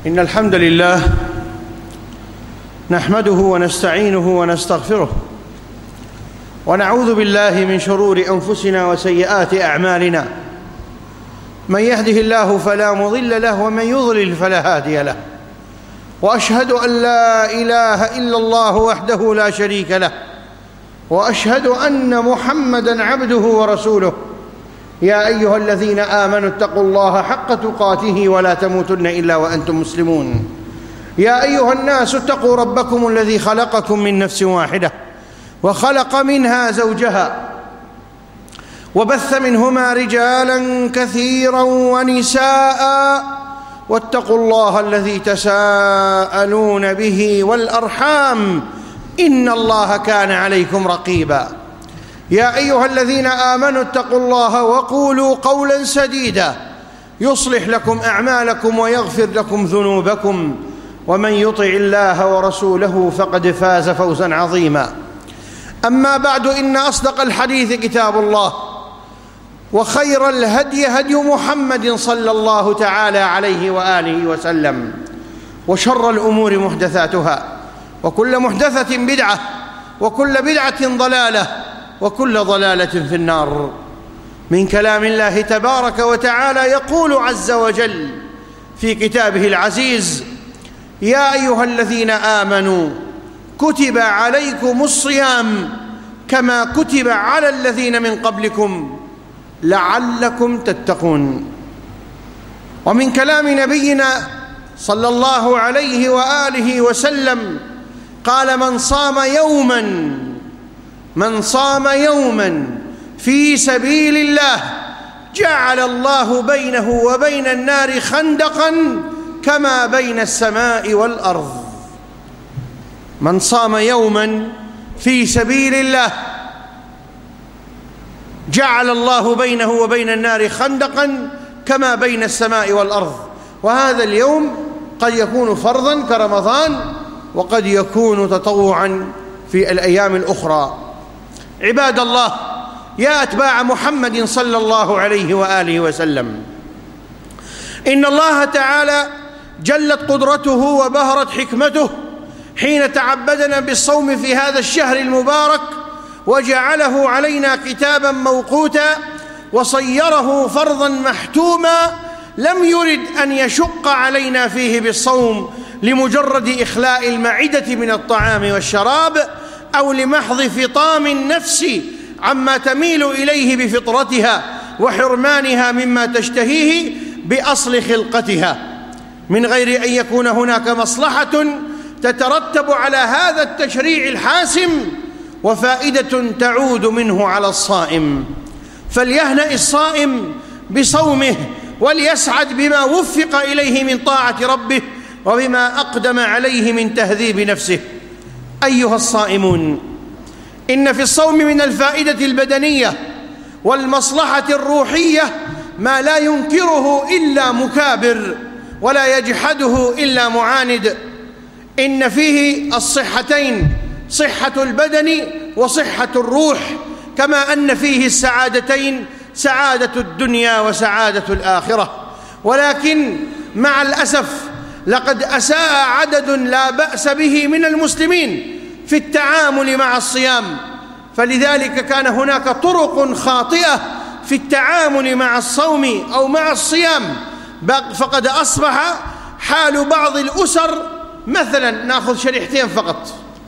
إن الحمد لله نحمده ونستعينه ونستغفره ونعوذ بالله من شرور أنفسنا وسيئات أعمالنا. من يهده الله فلا مضل له ومن يضلل فلا هادي له، وأشهد أن لا إله إلا الله وحده لا شريك له، وأشهد أن محمدًا عبده ورسوله. يا أيها الذين آمنوا اتقوا الله حق تقاته ولا تموتن إلا وأنتم مسلمون. يا أيها الناس اتقوا ربكم الذي خلقكم من نفس واحدة وخلق منها زوجها وبث منهما رجالا كثيرا ونساء، واتقوا الله الذي تساءلون به والأرحام إن الله كان عليكم رقيبا. يا أيها الذين آمنوا اتقوا الله وقولوا قولا سديدا يصلح لكم أعمالكم ويغفر لكم ذنوبكم، ومن يطع الله ورسوله فقد فاز فوزا عظيما. أما بعد، إن أصدق الحديث كتاب الله، وخير الهدي هدي محمد صلى الله تعالى عليه وآله وسلم، وشر الأمور محدثاتها، وكل محدثة بدعة، وكل بدعة ضلالة، وكل ضلالة في النار. من كلام الله تبارك وتعالى يقول عز وجل في كتابه العزيز: يا أيها الذين آمنوا كتب عليكم الصيام كما كتب على الذين من قبلكم لعلكم تتقون. ومن كلام نبينا صلى الله عليه وآله وسلم قال: من صام يوما في سبيل الله جعل الله بينه وبين النار خندقا كما بين السماء والأرض. من صام يوما في سبيل الله جعل الله بينه وبين النار خندقا كما بين السماء والأرض. وهذا اليوم قد يكون فرضا كرمضان، وقد يكون تطوعا في الأيام الأخرى. عباد الله، يا أتباع محمد صلى الله عليه وآله وسلم، إن الله تعالى جلت قدرته وبهرت حكمته حين تعبدنا بالصوم في هذا الشهر المبارك، وجعله علينا كتابا موقوتا، وصيره فرضا محتوما. لم يرد أن يشق علينا فيه بالصوم لمجرد إخلاء المعدة من الطعام والشراب، أو لمحض فطام النفس عما تميل إليه بفطرتها وحرمانها مما تشتهيه بأصل خلقتها، من غير أن يكون هناك مصلحة تترتب على هذا التشريع الحاسم وفائدة تعود منه على الصائم. فليهنأ الصائم بصومه، وليسعد بما وفق إليه من طاعة ربه وبما أقدم عليه من تهذيب نفسه. أيها الصائمون، إن في الصوم من الفائدة البدنية والمصلحة الروحية ما لا ينكره إلا مكابر ولا يجحده إلا معاند. إن فيه الصحتين، صحة البدن وصحة الروح، كما أن فيه السعادتين، سعادة الدنيا وسعادة الآخرة. ولكن مع الأسف لقد أساء عدد لا بأس به من المسلمين في التعامل مع الصيام، فلذلك كان هناك طرق خاطئة في التعامل مع الصوم أو مع الصيام. فقد أصبح حال بعض الأسر، مثلا نأخذ شريحتين فقط،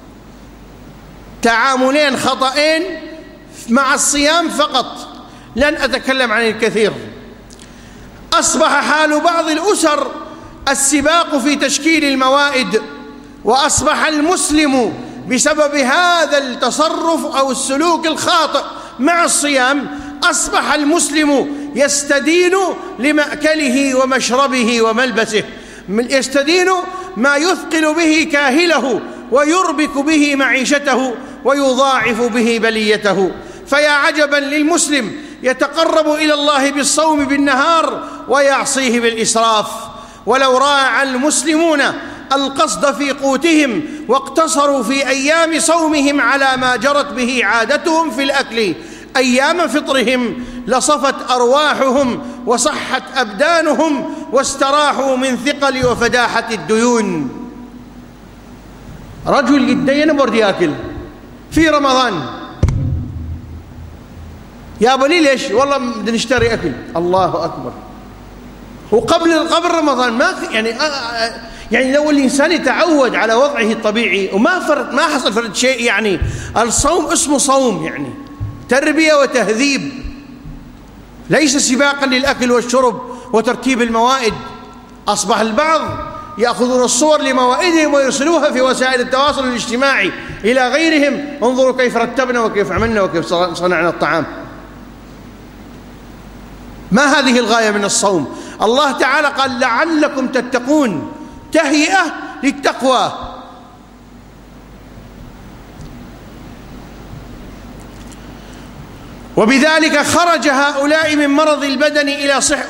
تعاملين خطأين مع الصيام فقط، لن أتكلم عن الكثير. أصبح حال بعض الأسر السباق في تشكيل الموائد، وأصبح المسلم بسبب هذا التصرف أو السلوك الخاطئ مع الصيام، أصبح المسلم يستدين لمأكله ومشربه وملبسه، يستدين ما يثقل به كاهله ويربك به معيشته ويضاعف به بليته. فيا عجبا للمسلم يتقرب إلى الله بالصوم بالنهار ويعصيه بالإسراف. ولو راعى المسلمون القصد في قوتهم واقتصروا في أيام صومهم على ما جرت به عادتهم في الأكل أيام فطرهم، لصفت أرواحهم وصحت أبدانهم واستراحوا من ثقل وفداحة الديون. رجل يتدين برد ياكل في رمضان، يا بني ليش؟ والله بدنا نشتري أكل. الله أكبر. وقبل رمضان ما يعني لو الإنسان يتعود على وضعه الطبيعي ما حصل فرد شيء، يعني الصوم اسمه صوم، يعني تربية وتهذيب، ليس سباقا للأكل والشرب وترتيب الموائد. أصبح البعض يأخذون الصور لموائدهم ويرسلوها في وسائل التواصل الاجتماعي إلى غيرهم: انظروا كيف رتبنا وكيف عملنا وكيف صنعنا الطعام. ما هذه الغاية من الصوم؟ الله تعالى قال: لعلكم تتقون، تهيئة للتقوى. وبذلك خرج هؤلاء من مرض البدن إلى صحة،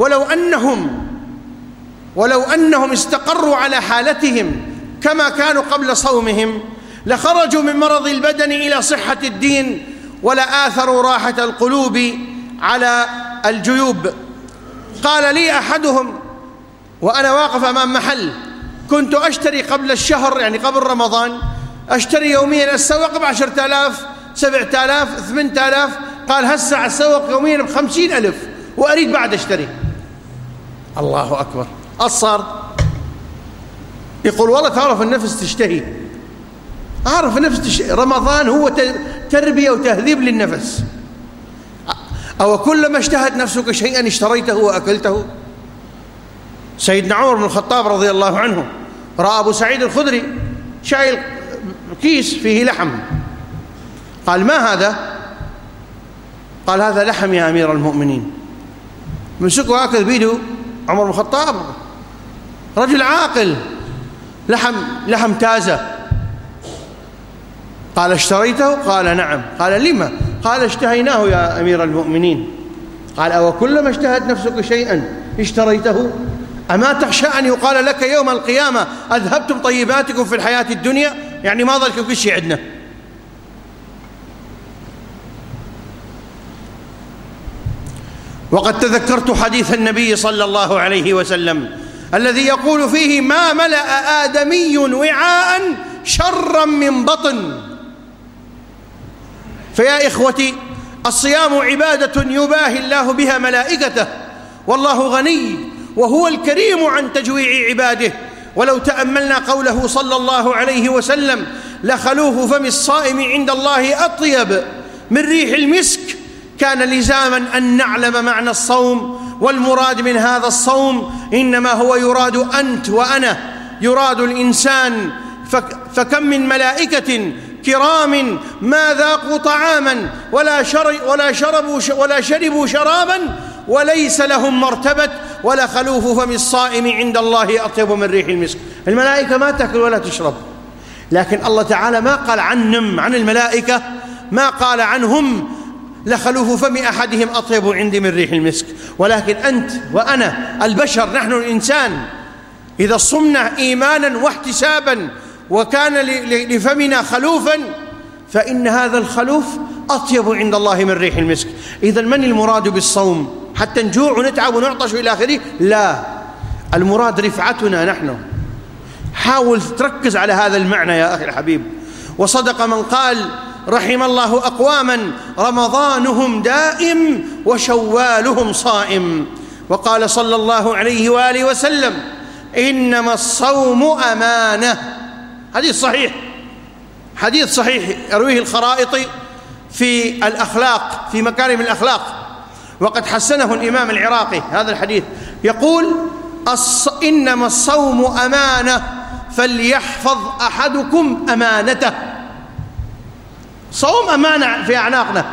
ولو أنهم استقروا على حالتهم كما كانوا قبل صومهم لخرجوا من مرض البدن إلى صحة الدين، ولآثروا راحة القلوب على الجيوب. قال لي أحدهم وأنا واقف أمام محل: كنت أشتري قبل الشهر، يعني قبل رمضان، أشتري يوميا أتسوق ب10,000 7,000 8,000. قال هسه أتسوق يوميا ب50,000 وأريد بعد أشتري. الله أكبر. الصار يقول: والله تعرف النفس تشتهي، أعرف النفس تشتهي. رمضان هو تربية وتهذيب للنفس. أو كلما اشتهت نفسك شيئا اشتريته وأكلته؟ سيدنا عمر بن الخطاب رضي الله عنه رأى أبو سعيد الخدري شايل كيس فيه لحم، قال: ما هذا؟ قال: هذا لحم يا أمير المؤمنين. مسكه وأكل بيده عمر بن الخطاب، رجل عاقل، لحم تازة. قال: اشتريته؟ قال: نعم. قال: لما؟ قال: اشتهيناه يا أمير المؤمنين. قال: أو كلما اشتهت نفسك شيئا اشتريته؟ أما تخشى أن يقال لك يوم القيامة: أذهبتم طيباتكم في الحياة الدنيا؟ يعني ما ظلكم كل شيء عندنا. وقد تذكرت حديث النبي صلى الله عليه وسلم الذي يقول فيه: ما ملأ آدمي وعاء شرا من بطن. فيا إخوتي، الصيام عبادة يباهي الله بها ملائكته، والله غني وهو الكريم عن تجويع عباده. ولو تأملنا قوله صلى الله عليه وسلم: لخلوف فم الصائم عند الله أطيب من ريح المسك، كان لزاما أن نعلم معنى الصوم. والمراد من هذا الصوم إنما هو يراد أنت وأنا، يراد الإنسان. فكم من ملائكة كرام ما ذاقوا طعاما ولا شربوا شرابا وليس لهم مرتبة، ولا خلوف فم الصائم عند الله أطيب من ريح المسك. الملائكة ما تأكل ولا تشرب، لكن الله تعالى ما قال عنهم، عن الملائكة ما قال عنهم: لخلوف فم أحدهم أطيب عندي من ريح المسك. ولكن أنت وأنا البشر، نحن الإنسان، إذا صمنا إيمانا واحتسابا وكان لفمنا خلوفا، فإن هذا الخلوف أطيب عند الله من ريح المسك. إذن من المراد بالصوم؟ حتى نجوع ونتعب ونعطش إلى آخره؟ لا، المراد رفعتنا نحن. حاول تركز على هذا المعنى يا أخي الحبيب. وصدق من قال: رحم الله أقواما رمضانهم دائم وشوالهم صائم. وقال صلى الله عليه وآله وسلم: إنما الصوم أمانة. حديث صحيح يرويه الخرائطي في الأخلاق، في مكارم الأخلاق، وقد حسنه الإمام العراقي هذا الحديث. يقول: إنما الصوم أمانة فليحفظ أحدكم أمانته. صوم أمانة في أعناقنا،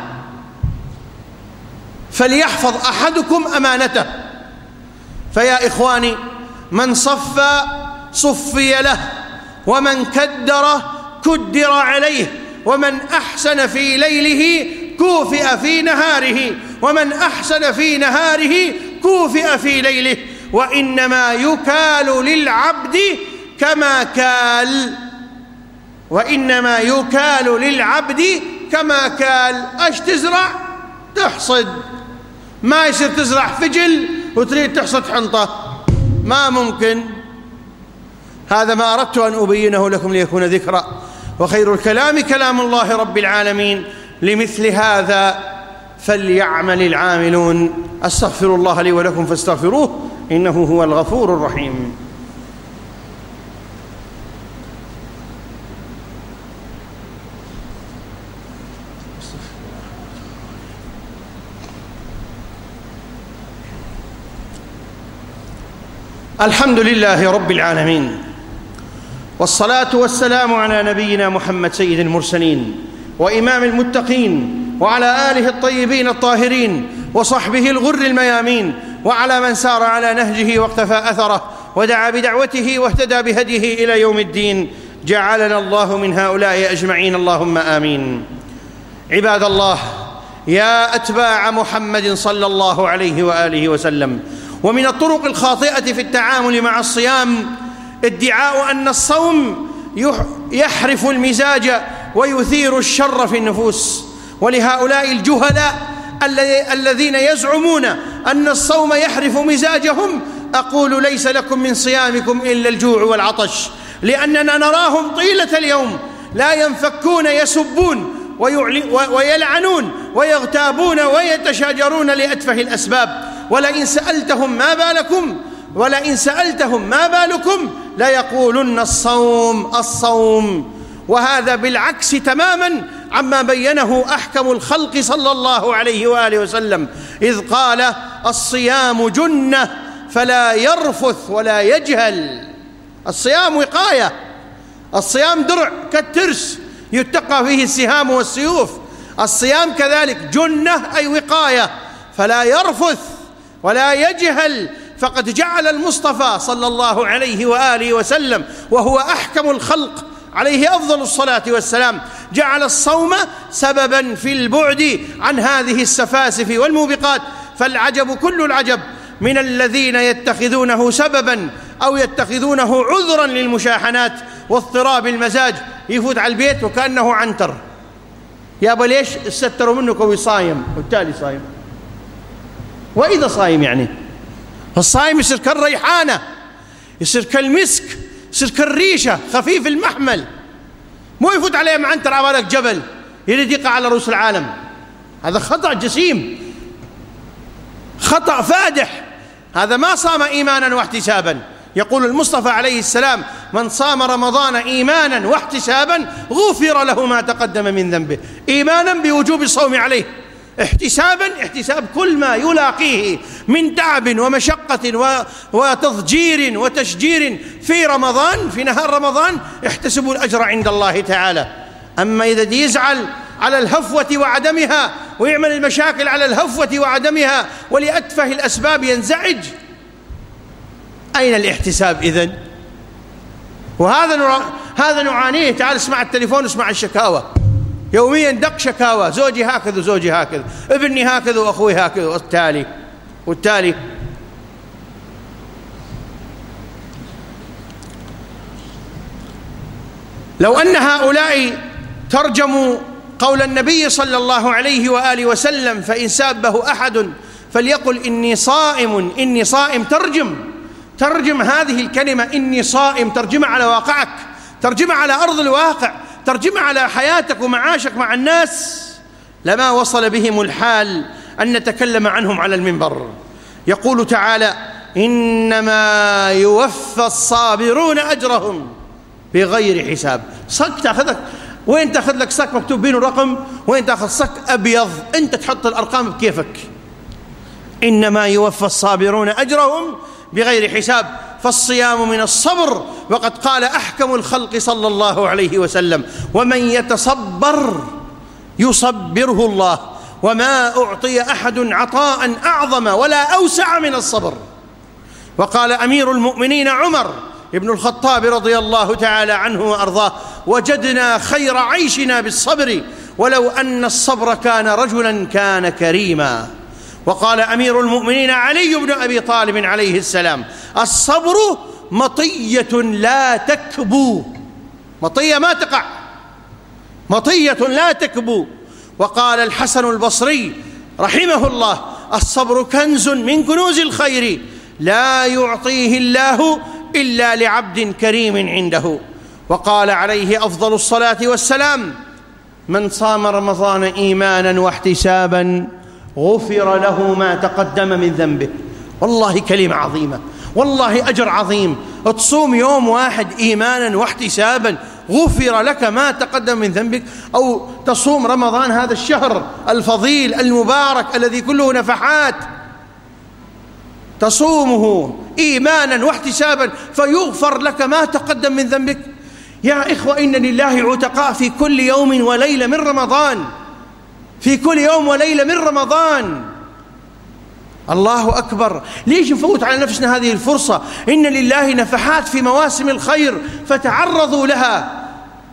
فليحفظ أحدكم أمانته. فيا إخواني، من صفى صفي له، ومن كدر كدر عليه، ومن أحسن في ليله كوفئ في نهاره، ومن أحسن في نهاره كوفئ في ليله. وإنما يكال للعبد كما كال، وإنما يكال للعبد كما كال. أش تزرع تحصد، ما يصير تزرع فجل وتريد تحصد حنطة. ما ممكن. هذا ما أردت أن أبينه لكم ليكون ذكرى، وخير الكلام كلام الله رب العالمين. لمثل هذا فليعمل العاملون. أستغفر الله لي ولكم فاستغفروه إنه هو الغفور الرحيم. الحمد لله رب العالمين، والصلاة والسلام على نبينا محمد سيد المرسلين وإمام المتقين، وعلى آله الطيبين الطاهرين وصحبه الغر الميامين، وعلى من سار على نهجه واقتفى أثره ودعا بدعوته واهتدى بهديه إلى يوم الدين. جعلنا الله من هؤلاء أجمعين، اللهم آمين. عباد الله، يا أتباع محمد صلى الله عليه وآله وسلم، ومن الطرق الخاطئة في التعامل مع الصيام ادعاء أن الصوم يحرف المزاج ويثير الشر في النفوس. ولهؤلاء الجهلاء الذين يزعمون أن الصوم يحرف مزاجهم أقول: ليس لكم من صيامكم إلا الجوع والعطش، لأننا نراهم طيلة اليوم لا ينفكون، يسبون ويلعنون ويغتابون ويتشاجرون لأتفه الأسباب. ولئن سألتهم ما بالكم ليقولن الصوم. وهذا بالعكس تماما عما بينه أحكم الخلق صلى الله عليه وآله وسلم، إذ قال: الصيام جنة فلا يرفث ولا يجهل. الصيام وقاية، الصيام درع كالترس يتقى فيه السهام والسيوف. الصيام كذلك جنة أي وقاية، فلا يرفث ولا يجهل. فقد جعل المصطفى صلى الله عليه وآله وسلم، وهو أحكم الخلق عليه أفضل الصلاة والسلام، جعل الصوم سببا في البعد عن هذه السفاسف والموبقات. فالعجب كل العجب من الذين يتخذونه سببا أو يتخذونه عذرا للمشاحنات واضطراب المزاج. يفوت على البيت وكأنه عنتر، يا أبا ليش استتروا منك ويصايم والتالي صايم. وإذا صايم يعني الصايم يصير كالريحانة، يصير كالمسك، يصير كالريشة خفيف المحمل، مو يفوت عليه معنتر عبالك جبل يريد يقع على رؤوس العالم. هذا خطأ جسيم، خطأ فادح. هذا ما صام إيمانا واحتسابا. يقول المصطفى عليه السلام: من صام رمضان إيمانا واحتسابا غفر له ما تقدم من ذنبه. إيمانا بوجوب الصوم عليه، احتسابا احتساب كل ما يلاقيه من تعب ومشقة وتضجير وتشجير في رمضان، في نهار رمضان، احتسبوا الأجر عند الله تعالى. أما إذا يزعل على الهفوة وعدمها ويعمل المشاكل على الهفوة وعدمها ولأتفه الأسباب ينزعج، أين الاحتساب إذن؟ وهذا نعانيه. تعال اسمع التليفون، اسمع الشكاوى يوميا، دق شكاوى: زوجي هكذا، زوجي هكذا، ابني هكذا، وأخوي هكذا، والتالي. لو أن هؤلاء ترجموا قول النبي صلى الله عليه وآله وسلم: فإن سابه أحد فليقل إني صائم، إني صائم. ترجم هذه الكلمة إني صائم، ترجمها على واقعك، ترجمها على أرض الواقع، ترجمها على حياتك ومعاشك مع الناس، لما وصل بهم الحال أن نتكلم عنهم على المنبر. يقول تعالى: إنما يوفى الصابرون أجرهم بغير حساب. صك تأخذك، وين تأخذ لك صك مكتوب بينه رقم، وين تأخذ صك أبيض أنت تحط الأرقام بكيفك. إنما يوفى الصابرون أجرهم بغير حساب. فالصيام من الصبر، وقد قال أحكم الخلق صلى الله عليه وسلم: ومن يتصبر يصبره الله، وما أعطي أحد عطاء أعظم ولا أوسع من الصبر. وقال أمير المؤمنين عمر ابن الخطاب رضي الله تعالى عنه وأرضاه: وجدنا خير عيشنا بالصبر، ولو أن الصبر كان رجلا كان كريما. وقال أمير المؤمنين علي بن أبي طالب عليه السلام: الصبر مطية لا تكبو. مطية ما تقع، مطية لا تكبو. وقال الحسن البصري رحمه الله: الصبر كنز من كنوز الخير، لا يعطيه الله إلا لعبد كريم عنده. وقال عليه أفضل الصلاة والسلام: من صام رمضان إيمانا واحتسابا غفر له ما تقدم من ذنبه. والله كلمة عظيمة، والله أجر عظيم. تصوم يوم واحد إيمانا واحتسابا غفر لك ما تقدم من ذنبك. أو تصوم رمضان، هذا الشهر الفضيل المبارك الذي كله نفحات، تصومه إيمانا واحتسابا فيغفر لك ما تقدم من ذنبك. يا إخوة، إن لله عتقاء في كل يوم وليلة من رمضان، في كل يوم وليلة من رمضان. الله أكبر. ليش نفوت على نفسنا هذه الفرصة؟ إن لله نفحات في مواسم الخير فتعرضوا لها،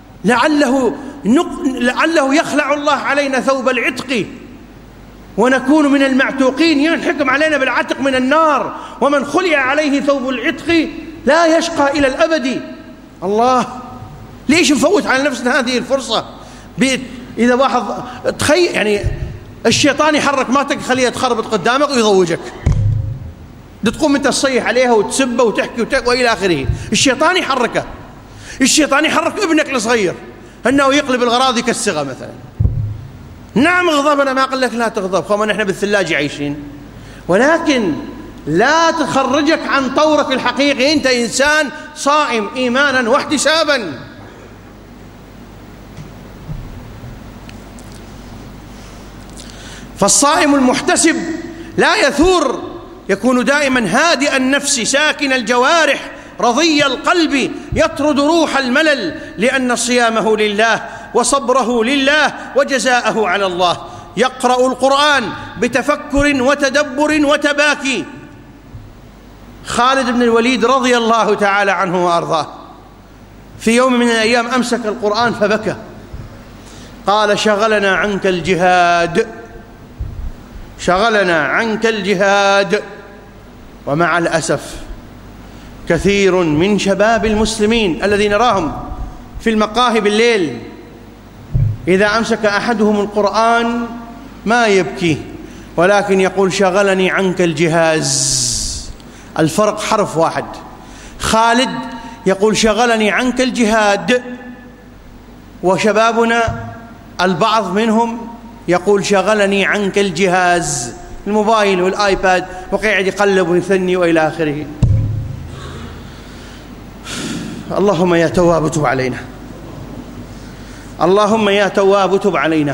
لعله يخلع الله علينا ثوب العتق ونكون من المعتوقين، ينحكم علينا بالعتق من النار. ومن خلع عليه ثوب العتق لا يشقى إلى الأبد. الله، ليش نفوت على نفسنا هذه الفرصة؟ إذا واحد تخيل يعني الشيطان يحرك ماتك، خليه تخربط قدامك ويضوجك، تقوم انت تصيح عليها وتسبه وتحكي والى اخره. الشيطان يحركه، الشيطان يحرك ابنك الصغير انه يقلب الغراض يكسغه مثلا. نعم اغضب، انا ما اقول لك لا تغضب، خو نحن بالثلاجه عايشين، ولكن لا تخرجك عن طورك الحقيقي. انت انسان صائم ايمانا واحتسابا. فالصائم المحتسب لا يثور، يكون دائما هادئ النفس ساكن الجوارح رضي القلب، يطرد روح الملل، لأن صيامه لله وصبره لله وجزاءه على الله. يقرأ القرآن بتفكر وتدبر وتباكي. خالد بن الوليد رضي الله تعالى عنه وأرضاه في يوم من الأيام أمسك القرآن فبكى، قال: شغلنا عنك الجهاد، شغلنا عنك الجهاد. ومع الأسف كثير من شباب المسلمين الذين نراهم في المقاهي بالليل إذا أمسك أحدهم القرآن ما يبكي، ولكن يقول: شغلني عنك الجهاز. الفرق حرف واحد. خالد يقول: شغلني عنك الجهاد، وشبابنا البعض منهم يقول: شغلني عنك الجهاز، الموبايل والآيباد، وقاعد يقلب ويثني وإلى آخره. اللهم يا تواب تب علينا، اللهم يا تواب تب علينا،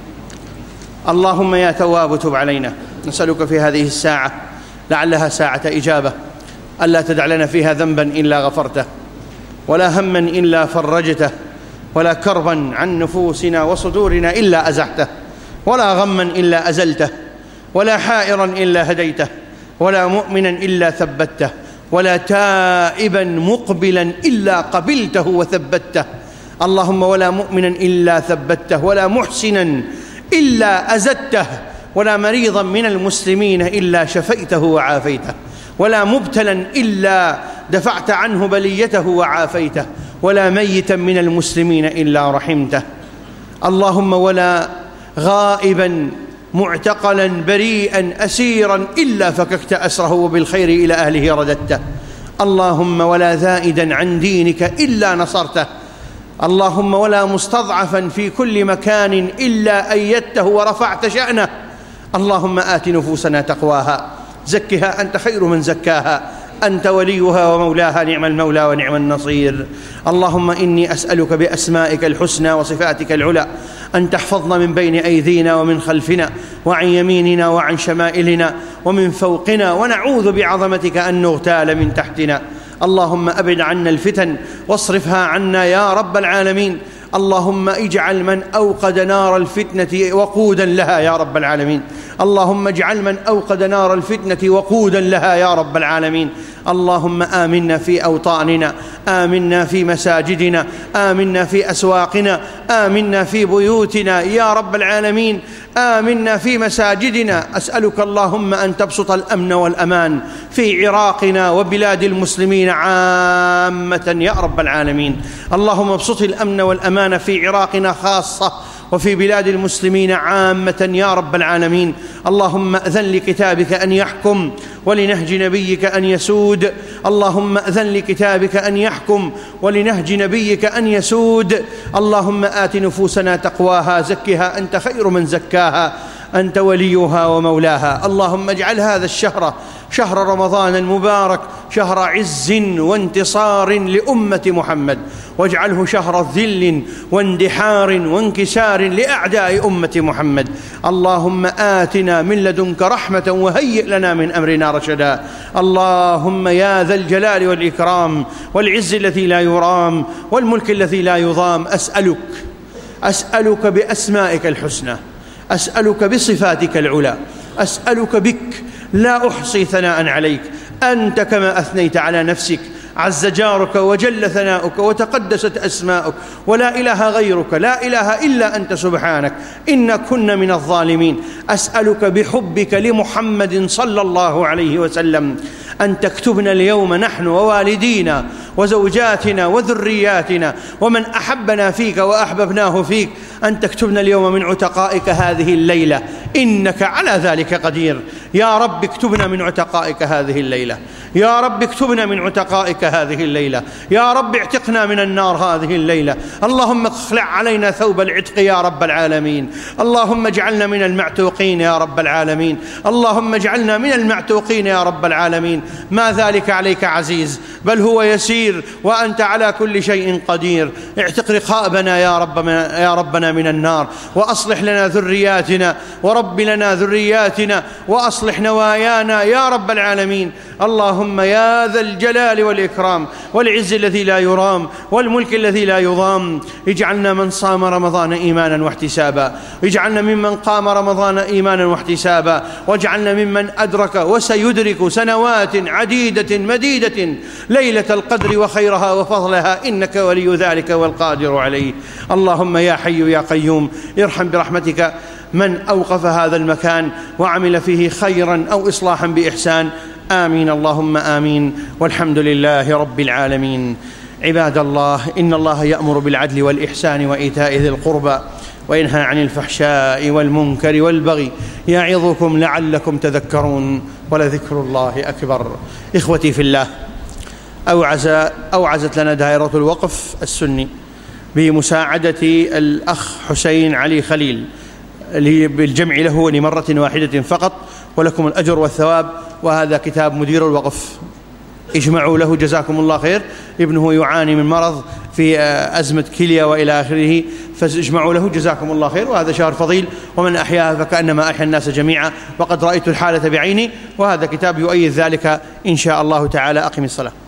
اللهم يا تواب تب علينا. نسألك في هذه الساعة لعلها ساعة إجابة ألا تدع لنا فيها ذنبا إلا غفرته، ولا هما إلا فرجته، ولا كربا عن نفوسنا وصدورنا إلا أزحته، ولا غما إلا أزلته، ولا حائرا إلا هديته، ولا مؤمنا إلا ثبته، ولا تائبا مقبلا إلا قبلته وثبته. اللهم ولا مؤمنا إلا ثبته، ولا محسنا إلا أزدته، ولا مريضا من المسلمين إلا شفيته وعافيته، ولا مبتلا إلا دفعت عنه بليته وعافيته، ولا ميتا من المسلمين إلا رحمته. اللهم ولا غائبا معتقلا بريئا أسيرا إلا فككت أسره وبالخير إلى أهله رددته. اللهم ولا زائدا عن دينك إلا نصرته. اللهم ولا مستضعفا في كل مكان إلا أيدته ورفعت شأنه. اللهم آت نفوسنا تقواها، زكها أنت خير من زكاها، أنت وليها ومولاها، نعم المولى ونعم النصير. اللهم إني أسألك بأسمائك الحسنى وصفاتك العلى أن تحفظنا من بين أيدينا ومن خلفنا وعن يميننا وعن شمائلنا ومن فوقنا، ونعوذ بعظمتك أن نغتال من تحتنا. اللهم أبعد عنا الفتن واصرفها عنا يا رب العالمين. اللهم اجعل من أوقد نار الفتنة وقودا لها يا رب العالمين. اللهم اجعل من أوقد نار الفتنة وقودا لها يا رب العالمين. اللهم آمنا في أوطاننا، آمنا في مساجدنا، آمنا في أسواقنا، آمنا في بيوتنا يا رب العالمين، آمنا في مساجدنا. أسألك اللهم أن تبسط الأمن والأمان في عراقنا وبلاد المسلمين عامة يا رب العالمين. اللهم ابسط الأمن والأمان في عراقنا خاصة وفي بلاد المسلمين عامة يا رب العالمين. اللهم أذن لكتابك أن يحكم ولنهج نبيك أن يسود. اللهم أذن لكتابك أن يحكم ولنهج نبيك أن يسود. اللهم آت نفوسنا تقواها، زكها أنت خير من زكاها، أنت وليها ومولاها. اللهم اجعل هذا الشهر، شهر رمضان المبارك، شهر عز وانتصار لأمة محمد، واجعله شهر ذل واندحار وانكسار لأعداء أمة محمد. اللهم آتنا من لدنك رحمة وهيئ لنا من أمرنا رشدا. اللهم يا ذا الجلال والإكرام والعز الذي لا يرام والملك الذي لا يضام، أسألك بأسمائك الحسنى، أسألك بصفاتك العلى، أسألك بك لا أحصي ثناء عليك، أنت كما أثنيت على نفسك، عز جارك وجل ثناؤك وتقدست أسماؤك، ولا إله غيرك، لا إله إلا أنت سبحانك إنا كنا من الظالمين. أسألك بحبك لمحمد صلى الله عليه وسلم أن تكتبنا اليوم نحن ووالدينا وزوجاتنا وذرياتنا ومن أحبنا فيك وأحببناه فيك، أن تكتبنا اليوم من عتقائك هذه الليلة، إنك على ذلك قدير. يا رب اكتبنا من عتقائك هذه الليلة، يا رب اكتبنا من عتقائك هذه الليلة، يا رب اعتقنا من النار هذه الليلة. اللهم اخلع علينا ثوب العتق يا رب العالمين. اللهم اجعلنا من المعتوقين يا رب العالمين. اللهم اجعلنا من المعتوقين يا رب العالمين. ما ذلك عليك عزيز، بل هو يسير، وأنت على كل شيء قدير. اعتق رقابنا يا ربنا من النار، وأصلح لنا ذرياتنا، ورب لنا ذرياتنا، وأصلح نوايانا يا رب العالمين. اللهم يا ذا الجلال والإكرام والعز الذي لا يرام والملك الذي لا يضام، اجعلنا من صام رمضان إيمانا واحتسابا، اجعلنا ممن قام رمضان إيمانا واحتسابا، واجعلنا ممن أدرك وسيدرك سنوات عديدة مديدة ليلة القدر وخيرها وفضلها، إنك ولي ذلك والقادر عليه. اللهم يا حي يا قيوم ارحم برحمتك من أوقف هذا المكان وعمل فيه خيرا أو إصلاحا بإحسان. آمين اللهم آمين، والحمد لله رب العالمين. عباد الله، إن الله يأمر بالعدل والإحسان وإيتاء ذي القربى وينهى عن الفحشاء والمنكر والبغي يعظكم لعلكم تذكرون، ولذكر الله أكبر. إخوتي في الله، أوعزت لنا دائرة الوقف السني بمساعدة الأخ حسين علي خليل بالجمع له لمرة واحدة فقط، ولكم الأجر والثواب. وهذا كتاب مدير الوقف، اجمعوا له جزاكم الله خير. ابنه يعاني من مرض في أزمة كلية وإلى آخره، فاجمعوا له جزاكم الله خير. وهذا شهر فضيل، ومن أحياها فكأنما أحيا الناس جميعا، وقد رأيت الحالة بعيني، وهذا كتاب يؤيد ذلك إن شاء الله تعالى. أقم الصلاة.